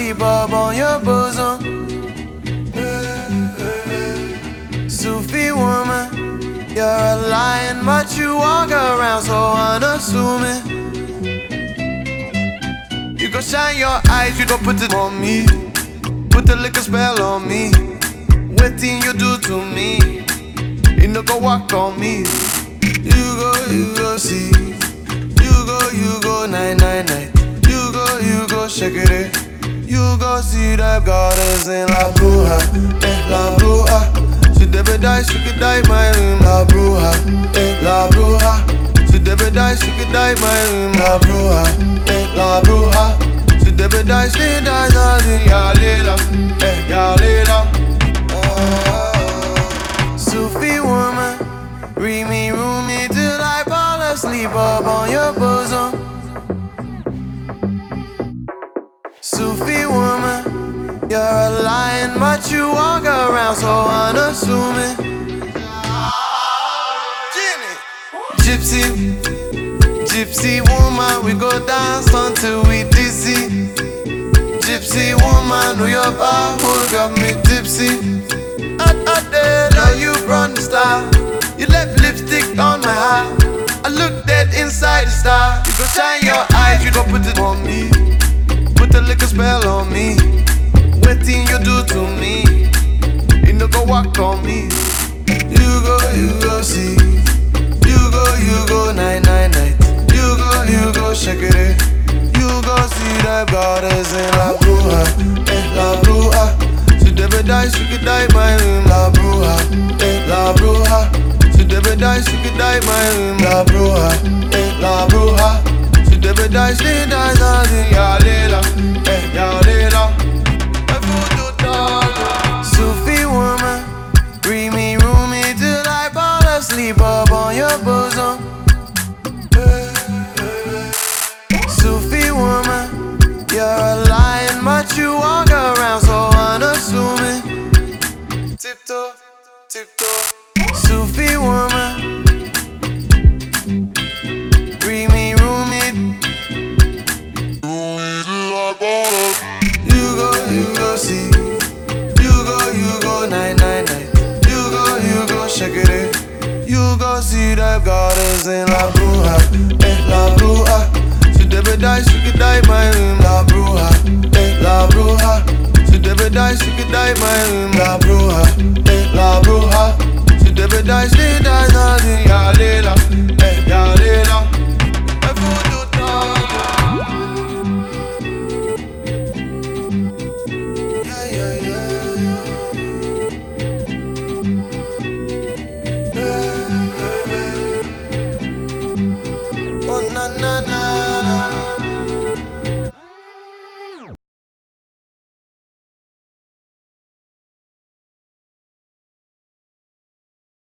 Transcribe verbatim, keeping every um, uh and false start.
asleep up on your bosom. Sufi woman, you're a lion, but you walk around so unassuming. You gon' shine your eyes, you gon' put it on me. Put the liquor spell on me. What thing you do to me? You no go walk on me. You go, you go see. You go, you go night, night, night. You go, you go shake it. You go see the goddess in La Bruja, eh, La Bruja. She debe die, she could die my room, La Bruja, eh, La Bruja. She debe die, she could die my room, La Bruja, eh, La Bruja. She debe die, she dies all the ya later, eh, ya later. Uh, Sufi woman, read me, room me till I fall asleep up on your bosom. Sufi woman, you're a lion, but you walk around so unassuming. Jimmy. Gypsy, gypsy woman, we go dance until we dizzy. Gypsy woman, New York bar got me tipsy. I, I did how you run the star. You left lipstick on my heart. I look dead inside the star. You gon' shine your eyes, you gon' put it on me. Put the liquor spell on me. What thing you do to me? You no go walk on me. You go, you go see. You go, you go night, night, night. You go, you go shake it. You go see the goddess in La Bruja, eh, La Bruja. She never die, she could die my room, La Bruja, eh, La Bruja. She never die, she could die my room, La Bruja, eh, La Bruja. She never die, she dies all the ya later, eh, ya later. Sufi woman, read me, room me till I fall asleep up on your bosom. Sufi woman, you're a lion, but you walk around so unassuming. Tiptoe, tiptoe. Sufi woman, read me, room me. You go, you go see. You go night, night, night. You go, you go shake it. You go see the goddess in La Bruja, eh, La Bruja. She never die, she could die my room, La Bruja, eh, La Bruja. She never die, she could die my room, La Bruja, eh, La Bruja. She never die, she dies all the ya later, eh, ya later.